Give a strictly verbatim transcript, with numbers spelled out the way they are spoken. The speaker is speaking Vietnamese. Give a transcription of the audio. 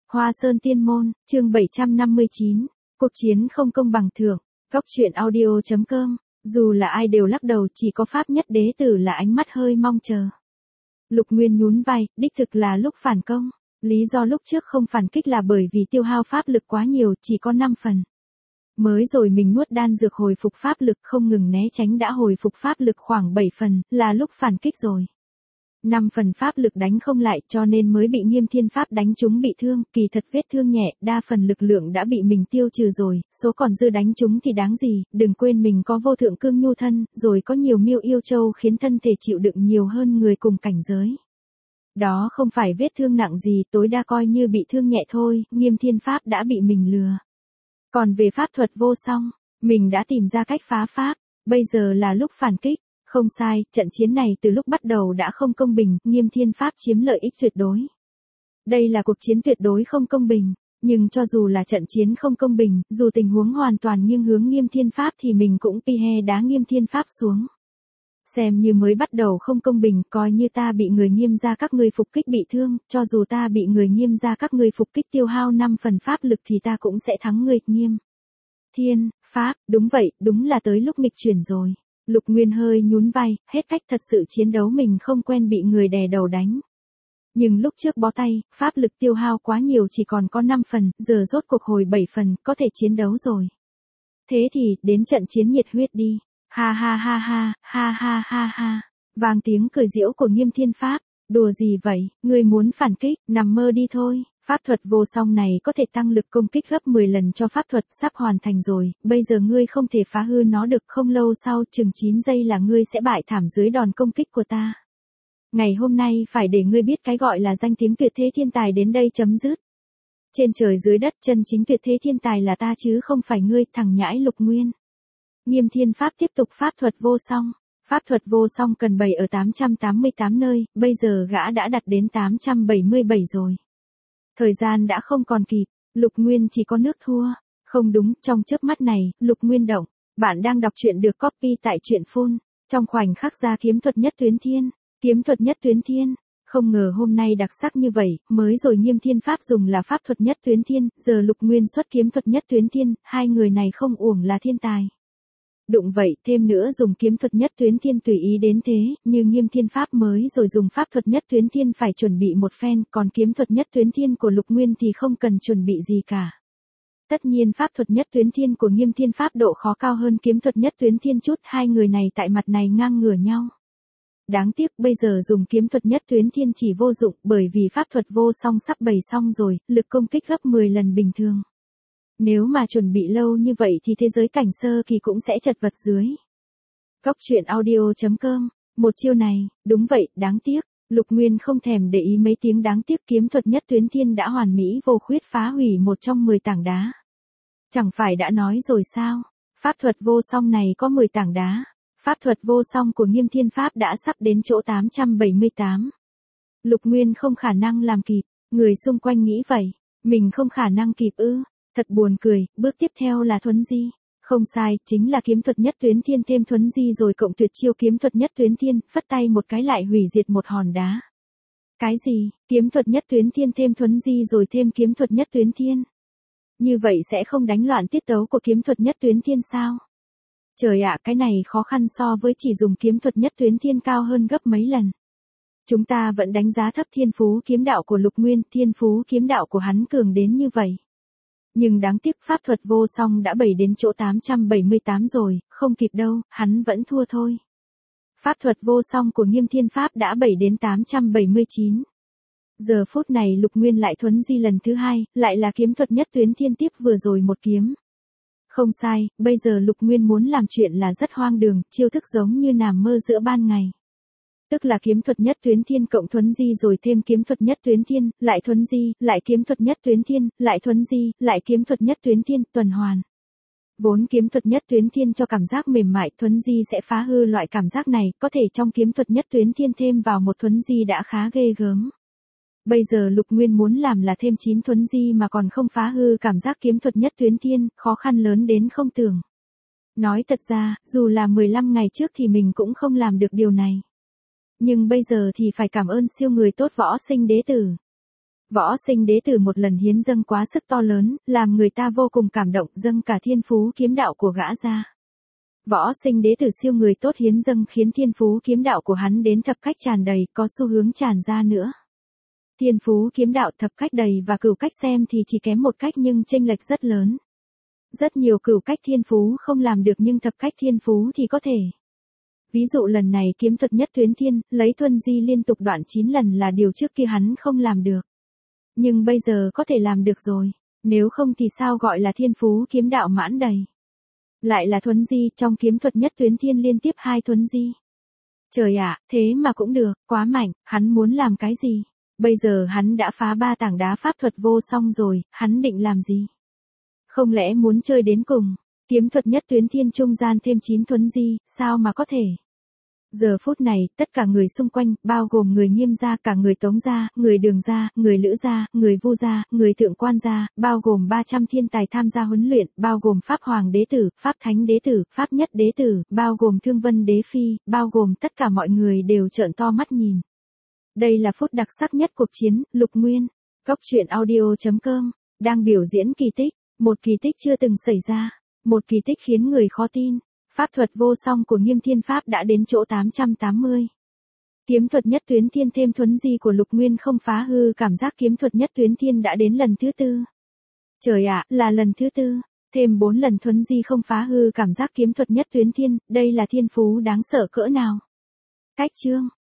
Hoa Sơn Tiên Môn, chương bảy trăm năm mươi chín, cuộc chiến không công bằng thưởng, góc truyện audio chấm com, dù là ai đều lắc đầu, chỉ có Pháp Nhất Đế Tử là ánh mắt hơi mong chờ. Lục Nguyên nhún vai, đích thực là lúc phản công, lý do lúc trước không phản kích là bởi vì tiêu hao pháp lực quá nhiều, chỉ có năm phần. Mới rồi mình nuốt đan dược hồi phục pháp lực không ngừng né tránh đã hồi phục pháp lực khoảng bảy phần, là lúc phản kích rồi. năm phần pháp lực đánh không lại cho nên mới bị Nghiêm Thiên Pháp đánh trúng bị thương, kỳ thật vết thương nhẹ, đa phần lực lượng đã bị mình tiêu trừ rồi, số còn dư đánh trúng thì đáng gì, đừng quên mình có vô thượng cương nhu thân, rồi có nhiều miêu yêu châu khiến thân thể chịu đựng nhiều hơn người cùng cảnh giới. Đó không phải vết thương nặng gì, tối đa coi như bị thương nhẹ thôi, Nghiêm Thiên Pháp đã bị mình lừa. Còn về pháp thuật vô song, mình đã tìm ra cách phá pháp, bây giờ là lúc phản kích. Không sai, trận chiến này từ lúc bắt đầu đã không công bình, Nghiêm Thiên Pháp chiếm lợi ích tuyệt đối. Đây là cuộc chiến tuyệt đối không công bình, nhưng cho dù là trận chiến không công bình, dù tình huống hoàn toàn nghiêng hướng Nghiêm Thiên Pháp thì mình cũng pi he đá Nghiêm Thiên Pháp xuống. Xem như mới bắt đầu không công bình, coi như ta bị người Nghiêm gia các ngươi phục kích bị thương, cho dù ta bị người Nghiêm gia các ngươi phục kích tiêu hao năm phần pháp lực thì ta cũng sẽ thắng người Nghiêm Thiên Pháp, đúng vậy, đúng là tới lúc nghịch chuyển rồi. Lục Nguyên hơi nhún vai, hết cách, thật sự chiến đấu mình không quen bị người đè đầu đánh. Nhưng lúc trước bó tay, pháp lực tiêu hao quá nhiều chỉ còn có năm phần, giờ rốt cuộc hồi bảy phần, có thể chiến đấu rồi. Thế thì, đến trận chiến nhiệt huyết đi. Ha ha ha ha, ha ha ha ha. Vang tiếng cười giễu của Nghiêm Thiên Pháp. Đùa gì vậy, ngươi muốn phản kích, nằm mơ đi thôi. Pháp thuật vô song này có thể tăng lực công kích gấp mười lần cho pháp thuật, sắp hoàn thành rồi, bây giờ ngươi không thể phá hư nó được, không lâu sau chừng chín giây là ngươi sẽ bại thảm dưới đòn công kích của ta. Ngày hôm nay phải để ngươi biết cái gọi là danh tiếng tuyệt thế thiên tài đến đây chấm dứt. Trên trời dưới đất chân chính tuyệt thế thiên tài là ta chứ không phải ngươi, thằng nhãi Lục Nguyên. Nghiêm Thiên Pháp tiếp tục pháp thuật vô song. Pháp thuật vô song cần bày ở tám trăm tám mươi tám nơi, bây giờ gã đã đặt đến tám trăm bảy mươi bảy rồi. Thời gian đã không còn kịp, Lục Nguyên chỉ có nước thua. Không đúng, trong chớp mắt này, Lục Nguyên động. Bạn đang đọc truyện được copy tại truyện phun. Trong khoảnh khắc ra kiếm thuật nhất tuyến thiên. Kiếm thuật nhất tuyến thiên. Không ngờ hôm nay đặc sắc như vậy, mới rồi Nghiêm Thiên Pháp dùng là pháp thuật nhất tuyến thiên, giờ Lục Nguyên xuất kiếm thuật nhất tuyến thiên, hai người này không uổng là thiên tài. Đụng vậy, thêm nữa dùng kiếm thuật nhất tuyến thiên tùy ý đến thế, như Nghiêm Thiên Pháp mới rồi dùng pháp thuật nhất tuyến thiên phải chuẩn bị một phen, còn kiếm thuật nhất tuyến thiên của Lục Nguyên thì không cần chuẩn bị gì cả. Tất nhiên pháp thuật nhất tuyến thiên của Nghiêm Thiên Pháp độ khó cao hơn kiếm thuật nhất tuyến thiên chút, hai người này tại mặt này ngang ngửa nhau. Đáng tiếc bây giờ dùng kiếm thuật nhất tuyến thiên chỉ vô dụng, bởi vì pháp thuật vô song sắp bày xong rồi, lực công kích gấp mười lần bình thường. Nếu mà chuẩn bị lâu như vậy thì thế giới cảnh sơ kỳ cũng sẽ chật vật dưới. Góc truyện audio chấm com, một chiêu này, đúng vậy, đáng tiếc, Lục Nguyên không thèm để ý mấy tiếng đáng tiếc, kiếm thuật nhất tuyến thiên đã hoàn mỹ vô khuyết phá hủy một trong mười tảng đá. Chẳng phải đã nói rồi sao, pháp thuật vô song này có mười tảng đá, pháp thuật vô song của Nghiêm Thiên Pháp đã sắp đến chỗ tám trăm bảy mươi tám. Lục Nguyên không khả năng làm kịp, người xung quanh nghĩ vậy, mình không khả năng kịp ư. Thật buồn cười, bước tiếp theo là thuấn di. Không sai, chính là kiếm thuật nhất tuyến thiên thêm thuấn di rồi cộng tuyệt chiêu kiếm thuật nhất tuyến thiên, phất tay một cái lại hủy diệt một hòn đá. Cái gì, kiếm thuật nhất tuyến thiên thêm thuấn di rồi thêm kiếm thuật nhất tuyến thiên? Như vậy sẽ không đánh loạn tiết tấu của kiếm thuật nhất tuyến thiên sao? Trời ạ, cái này khó khăn so với chỉ dùng kiếm thuật nhất tuyến thiên cao hơn gấp mấy lần. Chúng ta vẫn đánh giá thấp thiên phú kiếm đạo của Lục Nguyên, thiên phú kiếm đạo của hắn cường đến như vậy. Nhưng đáng tiếc pháp thuật vô song đã bày đến chỗ tám trăm bảy mươi tám rồi, không kịp đâu, hắn vẫn thua thôi. Pháp thuật vô song của Nghiêm Thiên Pháp đã bày đến tám trăm bảy mươi chín. Giờ phút này Lục Nguyên lại thuấn di lần thứ hai, lại là kiếm thuật nhất tuyến thiên tiếp vừa rồi một kiếm. Không sai, bây giờ Lục Nguyên muốn làm chuyện là rất hoang đường, chiêu thức giống như nằm mơ giữa ban ngày. Tức là kiếm thuật nhất tuyến thiên cộng thuấn di rồi thêm kiếm thuật nhất tuyến thiên, lại thuấn di, lại kiếm thuật nhất tuyến thiên, lại thuấn di, lại kiếm thuật nhất tuyến thiên, tuần hoàn. Vốn kiếm thuật nhất tuyến thiên cho cảm giác mềm mại, thuấn di sẽ phá hư loại cảm giác này, có thể trong kiếm thuật nhất tuyến thiên thêm vào một thuấn di đã khá ghê gớm. Bây giờ Lục Nguyên muốn làm là thêm chín thuấn di mà còn không phá hư cảm giác kiếm thuật nhất tuyến thiên, khó khăn lớn đến không tưởng. Nói thật ra, dù là mười lăm ngày trước thì mình cũng không làm được điều này. Nhưng bây giờ thì phải cảm ơn siêu người tốt Võ Sinh Đế Tử. Võ Sinh đế tử một lần hiến dâng quá sức to lớn, làm người ta vô cùng cảm động, dâng cả thiên phú kiếm đạo của gã ra. Võ Sinh đế tử siêu người tốt hiến dâng khiến thiên phú kiếm đạo của hắn đến thập cách tràn đầy, có xu hướng tràn ra nữa. Thiên phú kiếm đạo thập cách đầy và cửu cách xem thì chỉ kém một cách nhưng chênh lệch rất lớn. Rất nhiều cửu cách thiên phú không làm được nhưng thập cách thiên phú thì có thể. Ví dụ lần này kiếm thuật nhất tuyến thiên, lấy thuần di liên tục đoạn chín lần là điều trước kia hắn không làm được. Nhưng bây giờ có thể làm được rồi, nếu không thì sao gọi là thiên phú kiếm đạo mãn đầy. Lại là thuấn di, trong kiếm thuật nhất tuyến thiên liên tiếp hai thuấn di. Trời ạ, thế mà cũng được, quá mạnh, hắn muốn làm cái gì? Bây giờ hắn đã phá ba tảng đá pháp thuật vô song rồi, hắn định làm gì? Không lẽ muốn chơi đến cùng? Kiếm thuật nhất tuyến thiên trung gian thêm chín thuấn di, sao mà có thể? Giờ phút này, tất cả người xung quanh, bao gồm người Nghiêm gia, cả người Tống gia, người Đường gia, người Lữ gia, người Vu gia, người Thượng Quan gia, bao gồm ba trăm thiên tài tham gia huấn luyện, bao gồm Pháp Hoàng đế tử, Pháp Thánh đế tử, Pháp Nhất đế tử, bao gồm Thương Vân đế phi, bao gồm tất cả mọi người đều trợn to mắt nhìn. Đây là phút đặc sắc nhất cuộc chiến, Lục Nguyên. Cốc truyện audio chấm com đang biểu diễn kỳ tích, một kỳ tích chưa từng xảy ra, một kỳ tích khiến người khó tin. Pháp thuật vô song của Nghiêm Thiên Pháp đã đến chỗ tám trăm tám mươi. Kiếm thuật nhất tuyến thiên thêm thuấn di của Lục Nguyên không phá hư cảm giác kiếm thuật nhất tuyến thiên đã đến lần thứ tư. Trời ạ, là lần thứ tư. Thêm bốn lần thuấn di không phá hư cảm giác kiếm thuật nhất tuyến thiên, đây là thiên phú đáng sợ cỡ nào. Cách chương.